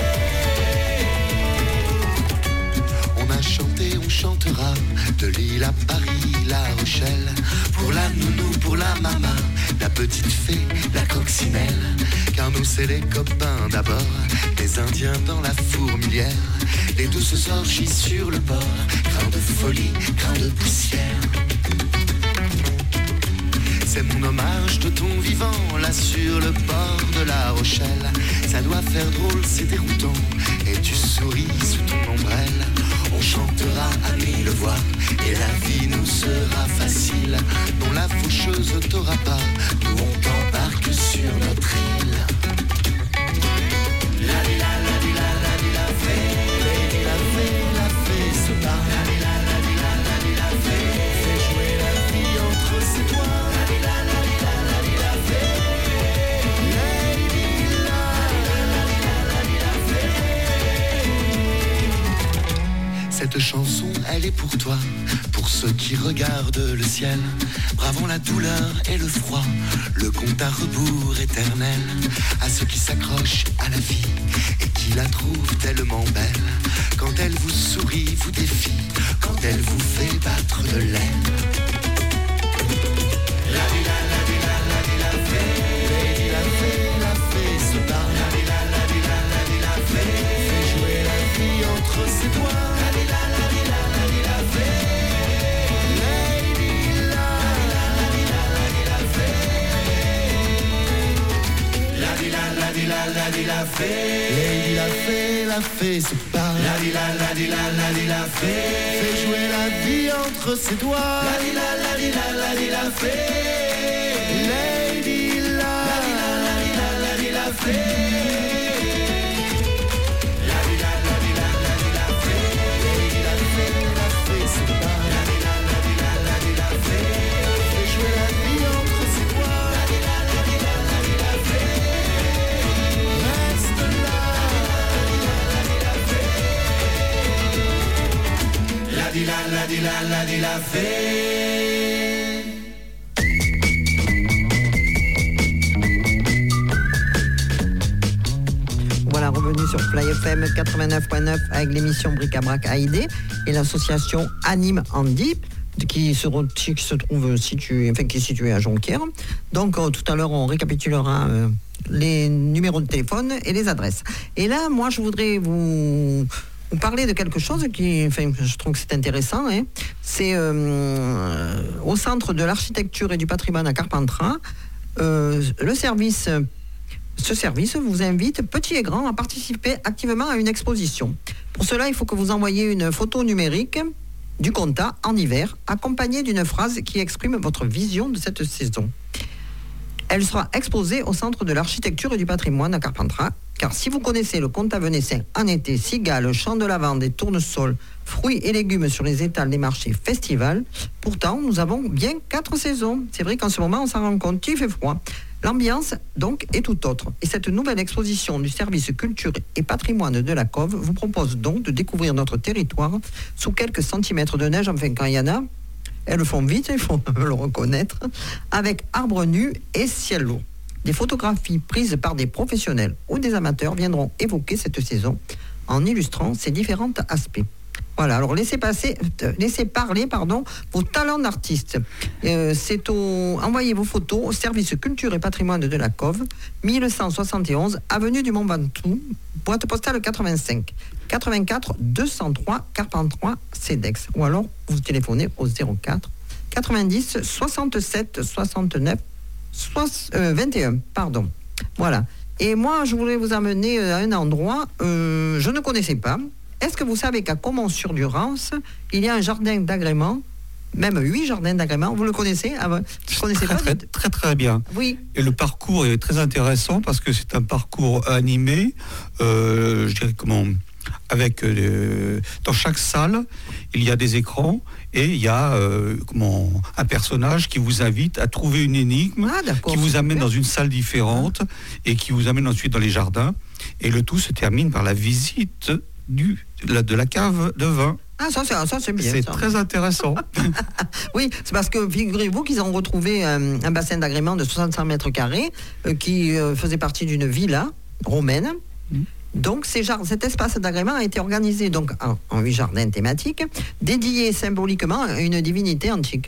la fée. On a chanté, on chantera de Lille à Paris, La Rochelle, pour la nounou, pour la maman, la petite fée, la coccinelle. Car nous c'est les copains d'abord, les Indiens dans la fourmilière, les douces orgies sur le bord, grains de folie, grains de poussière. C'est mon hommage de ton vivant, là sur le bord de la Rochelle. Ça doit faire drôle, c'est déroutant, et tu souris sous ton ombrelle. On chantera à mille voix, et la vie nous sera facile. Non, la faucheuse t'aura pas, nous on t'embarque sur notre île. La vie, la, la vie, la, la vie, la fée, la fée, la fée se parle. La vie, la, la vie, la, la vie, la fée, fait jouer la vie entre ses doigts. La vie, la, la vie, la, la vie, la fée, lady, la, la, la vie, la, la vie, la fée. Cette chanson, elle est pour toi, pour ceux qui regardent le ciel, bravant la douleur et le froid, le compte à rebours éternel, à ceux qui s'accrochent à la vie et qui la trouvent tellement belle, quand elle vous sourit, vous défie, quand elle vous fait battre de l'aile. La vie, la, la vie, la, la vie, la fée, la fée, la fée se parle. La vie, la, la vie, la, la vie, la fée, fait jouer la vie entre ses doigts. La vie, la, la vie, la, la vie, la fée, lady, la, la, la vie, la, la vie, la fée. La vie, la, la vie, la, la vie, la fée, lady, la fée, la fée se parle. La vie, la, la vie, la, la vie, la fée, fait jouer la vie entre ses doigts. La vie, la, la vie, la, la vie, la fée, lady, la, la vie, la, la vie, la, la vie, la fée. La vie, la, la vie, la, la vie, la fée, lady, la fée, la fée se parle. La vie, la, la vie, la, la vie, la fée, fait jouer la vie entre ses doigts. La vie, la, la vie, la, la vie, la fée, reste là. La vie, la, la vie, la, la vie, la fée. Voilà, revenu sur Fly F M quatre-vingt-neuf point neuf avec l'émission Bric-à-Brac Haïdé et l'association Anime Handi qui se, qui se trouve située, enfin, qui est située à Jonquière. Donc euh, tout à l'heure on récapitulera euh, les numéros de téléphone et les adresses. Et là, moi je voudrais vous, vous parler de quelque chose qui, enfin, je trouve que c'est intéressant. Hein. C'est euh, au Centre de l'architecture et du patrimoine à Carpentras, euh, le service... Ce service vous invite, petits et grands, à participer activement à une exposition. Pour cela, il faut que vous envoyiez une photo numérique du Comtat en hiver, accompagnée d'une phrase qui exprime votre vision de cette saison. Elle sera exposée au Centre de l'architecture et du patrimoine à Carpentras, car si vous connaissez le Comtat venessin en été, cigales, champs de lavande et tournesols, fruits et légumes sur les étals des marchés festivals, pourtant nous avons bien quatre saisons. C'est vrai qu'en ce moment on s'en rend compte, il fait froid. L'ambiance, donc, est tout autre. Et cette nouvelle exposition du service culture et patrimoine de la Cove vous propose donc de découvrir notre territoire sous quelques centimètres de neige, enfin quand il y en a, elles le font vite, il faut le reconnaître, avec arbres nus et ciel lourd. Des photographies prises par des professionnels ou des amateurs viendront évoquer cette saison en illustrant ces différents aspects. Voilà, alors laissez passer, euh, laissez parler, pardon, vos talents d'artiste. Euh, c'est au, envoyez vos photos au service culture et patrimoine de la Cove, mille cent soixante et onze, avenue du Mont Ventoux, boîte postale quatre-vingt-cinq, quatre-vingt-quatre deux cent trois Carpentras, Cedex. Ou alors, vous téléphonez au zéro quatre quatre-vingt-dix soixante-sept soixante-neuf vingt et un, pardon. Voilà. Et moi, je voulais vous amener à un endroit, euh, je ne connaissais pas. Est-ce que vous savez qu'à Comont-sur-Durance, il y a un jardin d'agrément, même huit jardins d'agrément, vous le connaissez? ah, Vous ne connaissez très, pas très, de... très très bien. Oui. Et le parcours est très intéressant parce que c'est un parcours animé, euh, je dirais comment, avec euh, dans chaque salle, il y a des écrans et il y a euh, comment, un personnage qui vous invite à trouver une énigme, ah, qui vous amène dans une salle différente ah. et qui vous amène ensuite dans les jardins. Et le tout se termine par la visite du, de, la, de la cave de vin. Ah, ça, c'est, ça, c'est bien. C'est ça. très intéressant. Oui, c'est parce que figurez-vous qu'ils ont retrouvé un, un bassin d'agrément de soixante-cinq mètres carrés euh, qui euh, faisait partie d'une villa romaine. Mmh. Donc, ces jardins, cet espace d'agrément a été organisé donc, en, en huit jardins thématiques, dédiés symboliquement à une divinité antique.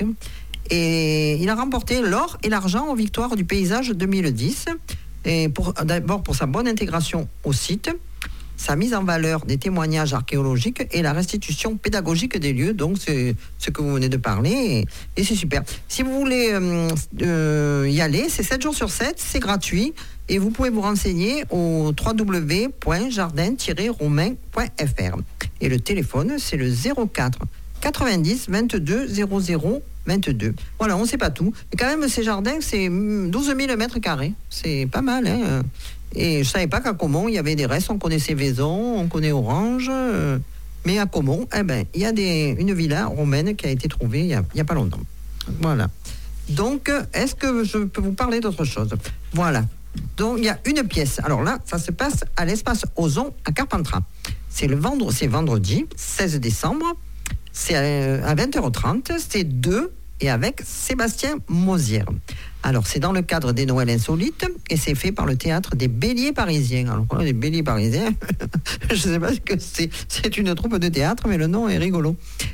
Et il a remporté l'or et l'argent aux victoires du paysage deux mille dix. Et pour, d'abord pour sa bonne intégration au site, sa mise en valeur des témoignages archéologiques et la restitution pédagogique des lieux. Donc, c'est ce que vous venez de parler et, et c'est super. Si vous voulez euh, euh, y aller, c'est sept jours sur sept, c'est gratuit et vous pouvez vous renseigner au w w w point jardin tiret romain point f r. Et le téléphone, c'est le zéro quatre quatre-vingt-dix vingt-deux zéro zéro vingt-deux. Voilà, on ne sait pas tout. Et quand même, ces jardins, c'est douze mille mètres carrés. C'est pas mal, hein. Et je ne savais pas qu'à Comont, il y avait des restes. On connaissait Vaison, on connaît Orange. Euh, mais à Comont, eh ben, il y a des, une villa romaine qui a été trouvée il n'y a, a pas longtemps. Voilà. Donc, est-ce que je peux vous parler d'autre chose? Voilà. Donc, il y a une pièce. Alors là, ça se passe à l'espace Ozon à Carpentras. C'est, le vendre, c'est vendredi, seize décembre. C'est à vingt heures trente. C'est deux et avec Sébastien Mosière. Alors, c'est dans le cadre des Noëls insolites et c'est fait par le théâtre des Béliers parisiens. Alors, les Béliers parisiens, je ne sais pas ce que c'est. C'est une troupe de théâtre, mais le nom est rigolo.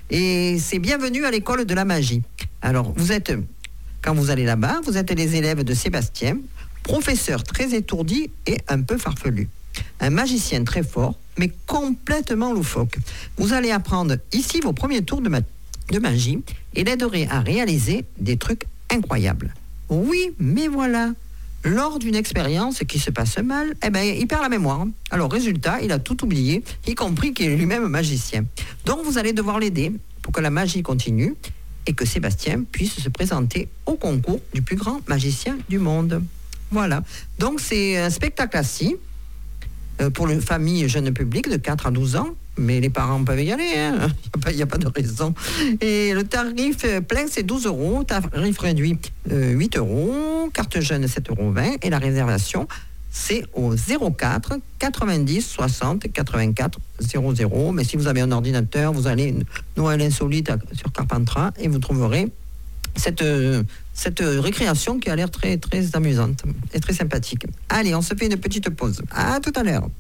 Et c'est bienvenue à l'école de la magie. Alors, vous êtes, quand vous allez là-bas, vous êtes les élèves de Sébastien, professeur très étourdi et un peu farfelu. Un magicien très fort, mais complètement loufoque. Vous allez apprendre ici vos premiers tours de, ma- de magie et l'aiderez à réaliser des trucs incroyables. Oui, mais voilà, lors d'une expérience qui se passe mal, eh ben, il perd la mémoire. Alors, résultat, il a tout oublié, y compris qu'il est lui-même magicien. Donc, vous allez devoir l'aider pour que la magie continue et que Sébastien puisse se présenter au concours du plus grand magicien du monde. Voilà. Donc, c'est un spectacle assis euh, pour les familles jeunes publics de quatre à douze ans. Mais les parents peuvent y aller, hein. Il n'y a, a pas de raison. Et le tarif plein, c'est douze euros. Tarif réduit, euh, huit euros. Carte jeune, sept euros vingt. Et la réservation, c'est au zéro quatre quatre-vingt-dix soixante quatre-vingt-quatre zéro zéro. Mais si vous avez un ordinateur, vous allez Noël insolite sur Carpentras et vous trouverez cette, cette récréation qui a l'air très, très amusante et très sympathique. Allez, on se fait une petite pause. À tout à l'heure.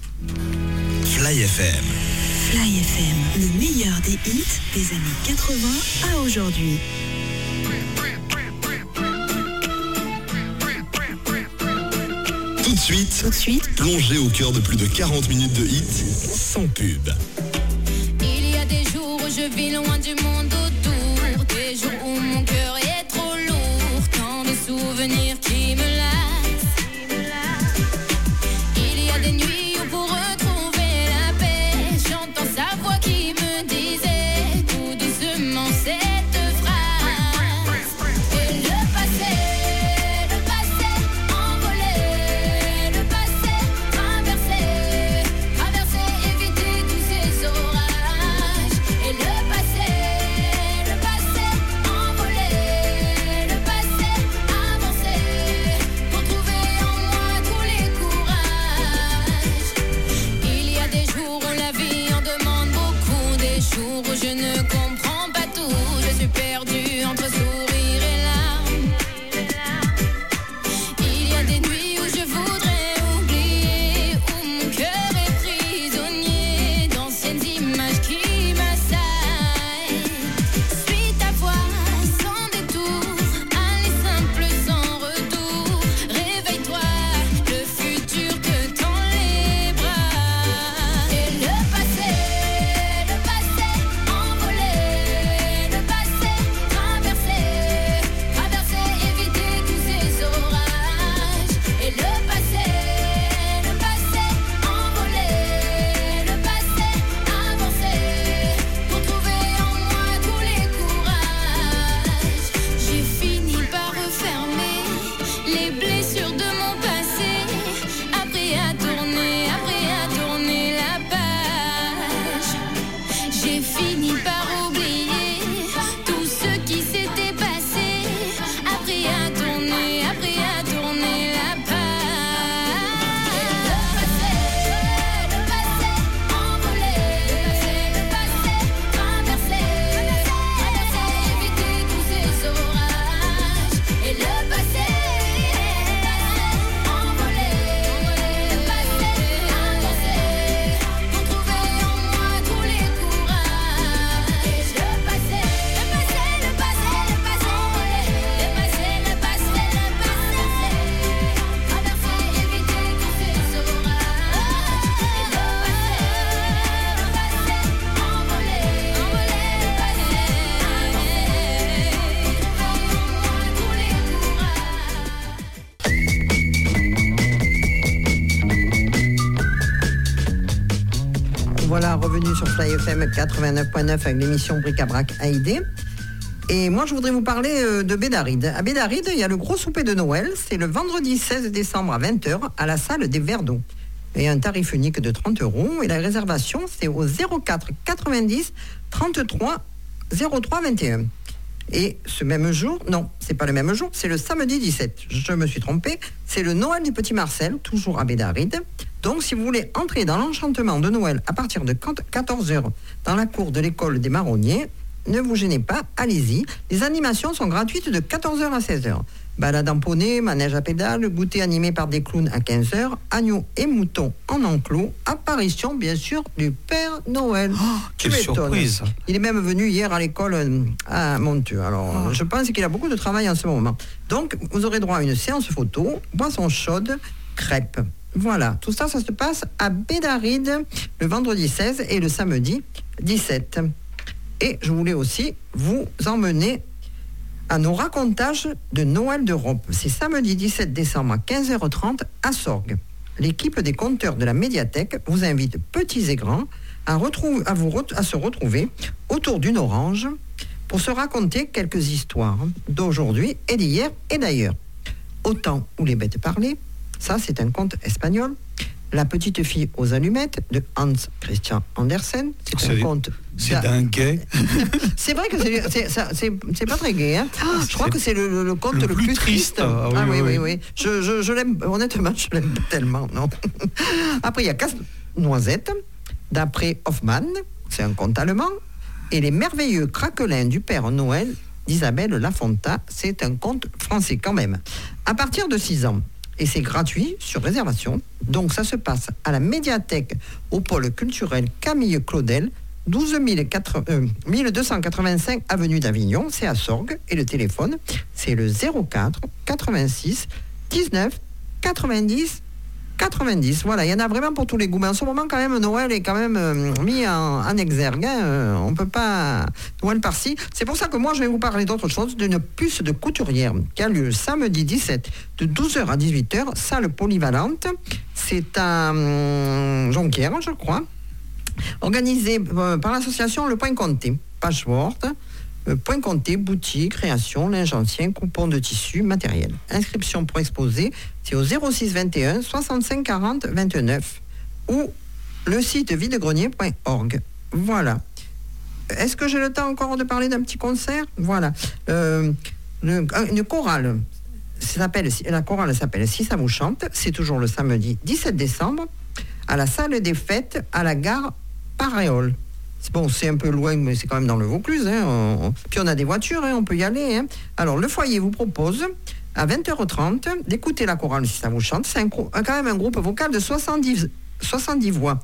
Fly F M. Fly F M, le meilleur des hits des années quatre-vingts à aujourd'hui. Tout de suite, Tout de suite, plongez au cœur de plus de quarante minutes de hits sans pub. Il y a des jours où je vis loin du monde autour, des jours où mon cœur est trop lourd, tant de souvenirs qui me lassent. Il y a des nuits où pour retrouver la paix, j'entends sa voix qui me disait tout doucement cette phrase. Et le passé, le passé, envolé, le passé, traversé, traversé, éviter tous ces orages. Et le passé, le passé, revenu sur Fly F M quatre-vingt-neuf point neuf avec l'émission Bric-à-Brac Haïdé. Et moi, je voudrais vous parler euh, de Bédaride. À Bédaride, il y a le gros souper de Noël. C'est le vendredi seize décembre à vingt heures à la salle des Verres d'eau. Et un tarif unique de trente euros. Et la réservation, c'est au zéro quatre quatre-vingt-dix trente-trois zéro trois vingt et un. Et ce même jour, non, c'est pas le même jour, c'est le samedi dix-sept. Je me suis trompée. C'est le Noël du Petit Marcel, toujours à Bédaride. Donc, si vous voulez entrer dans l'enchantement de Noël à partir de quatorze heures dans la cour de l'école des Marronniers, ne vous gênez pas, allez-y. Les animations sont gratuites de quatorze heures à seize heures. Balade en poney, manège à pédales, goûter animé par des clowns à quinze heures, agneaux et moutons en enclos, apparition bien sûr du Père Noël. Oh, quelle surprise! Il est même venu hier à l'école euh, à Monteux. Alors, oh. je pense qu'il a beaucoup de travail en ce moment. Donc, vous aurez droit à une séance photo, boisson chaude, crêpes. Voilà, tout ça, ça se passe à Bédaride le vendredi seize et le samedi dix-sept. Et je voulais aussi vous emmener à nos racontages de Noël d'Europe. C'est samedi dix-sept décembre à quinze heures trente à Sorgues. L'équipe des conteurs de la médiathèque vous invite, petits et grands, à, retrouver, à, vous, à se retrouver autour d'une orange pour se raconter quelques histoires d'aujourd'hui et d'hier et d'ailleurs. Au temps où les bêtes parlaient, ça c'est un conte espagnol. La petite fille aux allumettes de Hans Christian Andersen. C'est, c'est un des, conte. C'est d'un gay. C'est vrai que c'est, c'est, c'est, c'est, c'est pas très gay. Hein. Ah, je crois que c'est le, le, le conte le, le plus, plus triste. triste. Ah, oui, ah oui, oui, oui. oui. Je, je, je l'aime, honnêtement, je l'aime tellement. Non. Après, il y a Casse-Noisette, d'après Hoffmann. C'est un conte allemand. Et Les merveilleux craquelins du Père Noël d'Isabelle Lafonta. C'est un conte français quand même. À partir de six ans. Et c'est gratuit sur réservation. Donc ça se passe à la médiathèque au pôle culturel Camille Claudel, douze mille deux cent quatre-vingt-cinq avenue d'Avignon, c'est à Sorgues. Et le téléphone, c'est le zéro quatre quatre-vingt-six dix-neuf quatre-vingt-dix quatre-vingt-dix. Voilà, il y en a vraiment pour tous les goûts. Mais en ce moment, quand même, Noël est quand même euh, mis en, en exergue. Hein. Euh, on ne peut pas... Noël par-ci. C'est pour ça que moi, je vais vous parler d'autre chose, d'une puce de couturière qui a lieu samedi dix-sept de douze heures à dix-huit heures, salle polyvalente. C'est à euh, Jonquière, je crois. Organisé euh, par l'association Le Point Comté. Patchwork. Euh, Point Comté, boutique, création, linge ancien, coupon de tissu, matériel. Inscription pour exposer, c'est au zéro six vingt et un soixante-cinq quarante vingt-neuf ou le site videgrenier point org. Voilà. Est-ce que j'ai le temps encore de parler d'un petit concert? Voilà. Euh, le, une chorale, s'appelle, la chorale s'appelle Si ça vous chante, c'est toujours le samedi dix-sept décembre à la salle des fêtes à la gare Paréole. Bon, c'est un peu loin, mais c'est quand même dans le Vaucluse. Hein. On, puis on a des voitures, hein, on peut y aller. Hein. Alors, le foyer vous propose, à vingt heures trente, d'écouter la chorale Si ça vous chante. C'est un, quand même un groupe vocal de soixante-dix, soixante-dix voix.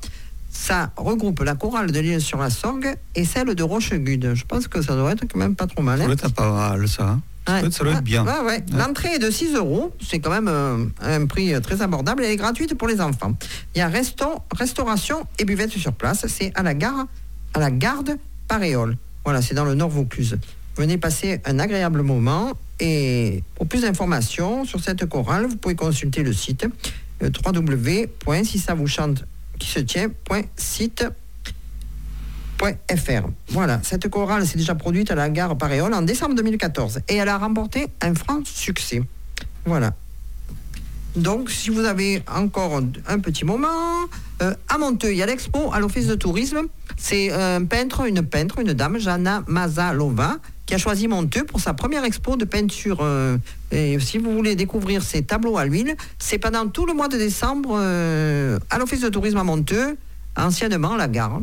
Ça regroupe la chorale de l'Île-sur-la-Sorgue et celle de Rochegude. Je pense que ça doit être quand même pas trop mal. Hein. Ça doit être pas mal, ça. Hein. Ouais. Ça, ça doit être bien. Ouais, ouais. Ouais. L'entrée est de six euros. C'est quand même euh, un prix très abordable. Elle est gratuite pour les enfants. Il y a resto, restauration et buvette sur place. C'est à la gare à la garde Paréole. Voilà, c'est dans le Nord Vaucluse. Venez passer un agréable moment et pour plus d'informations sur cette chorale, vous pouvez consulter le site euh, w w w point si ça vous chante qui se tient point site point f r. Voilà, cette chorale s'est déjà produite à la gare Paréole en décembre deux mille quatorze et elle a remporté un franc succès. Voilà. Donc, si vous avez encore un petit moment, euh, à Monteux, il y a l'expo à l'Office de tourisme. C'est un peintre, une peintre, une dame, Jana Mazalova, qui a choisi Monteux pour sa première expo de peinture. Euh, et si vous voulez découvrir ses tableaux à l'huile, c'est pendant tout le mois de décembre euh, à l'Office de tourisme à Monteux, anciennement la gare.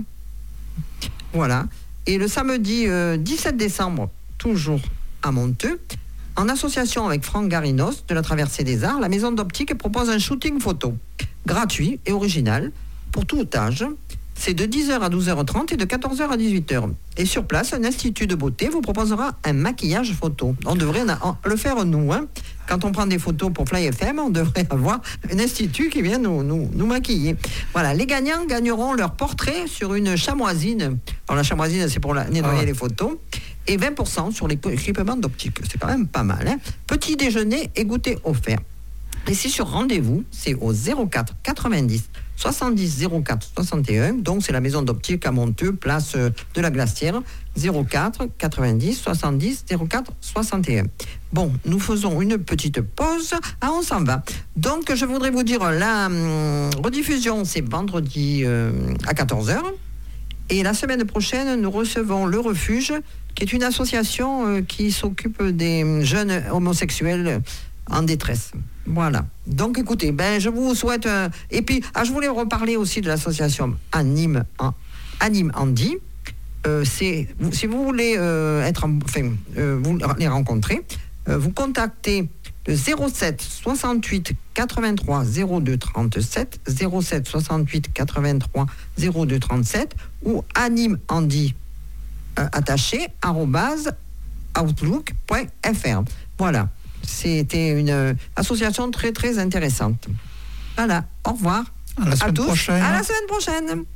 Voilà. Et le samedi euh, dix-sept décembre, toujours à Monteux, en association avec Franck Garinos de la Traversée des Arts, la maison d'optique propose un shooting photo gratuit et original pour tout âge. C'est de dix heures à douze heures trente et de quatorze heures à dix-huit heures. Et sur place, un institut de beauté vous proposera un maquillage photo. On devrait le faire nous. Hein. Quand on prend des photos pour Fly F M, on devrait avoir un institut qui vient nous, nous, nous maquiller. Voilà, les gagnants gagneront leur portrait sur une chamoisine. Alors la chamoisine, c'est pour la, nettoyer ah. les photos. Et vingt pour cent sur l'équipement d'optique. C'est quand même pas mal. Hein. Petit déjeuner et goûter offert. Et c'est sur rendez-vous, c'est au zéro quatre quatre-vingt-dix soixante-dix zéro quatre soixante et un. Donc c'est la maison d'optique à Monteux, place euh, de la Glacière, zéro quatre quatre-vingt-dix soixante-dix zéro quatre soixante et un. Bon, nous faisons une petite pause. Ah, on s'en va. Donc je voudrais vous dire, la hum, rediffusion, c'est vendredi euh, à quatorze heures. Et la semaine prochaine, nous recevons Le Refuge, qui est une association euh, qui s'occupe des jeunes homosexuels en détresse. Voilà. Donc écoutez, ben, je vous souhaite... Euh, et puis, ah, je voulais reparler aussi de l'association Anime, en, Anime Andy. Euh, c'est, si vous voulez euh, être en, enfin, euh, vous les rencontrer, euh, vous contactez le zéro sept soixante-huit quatre-vingt-trois zéro deux trente-sept, zéro sept soixante-huit quatre-vingt-trois zéro deux trente-sept ou Anime Andy euh, attaché arobase outlook point f r. Voilà. C'était une euh, association très très intéressante. Voilà. Au revoir à, la à semaine tous. Prochaine. À la semaine prochaine.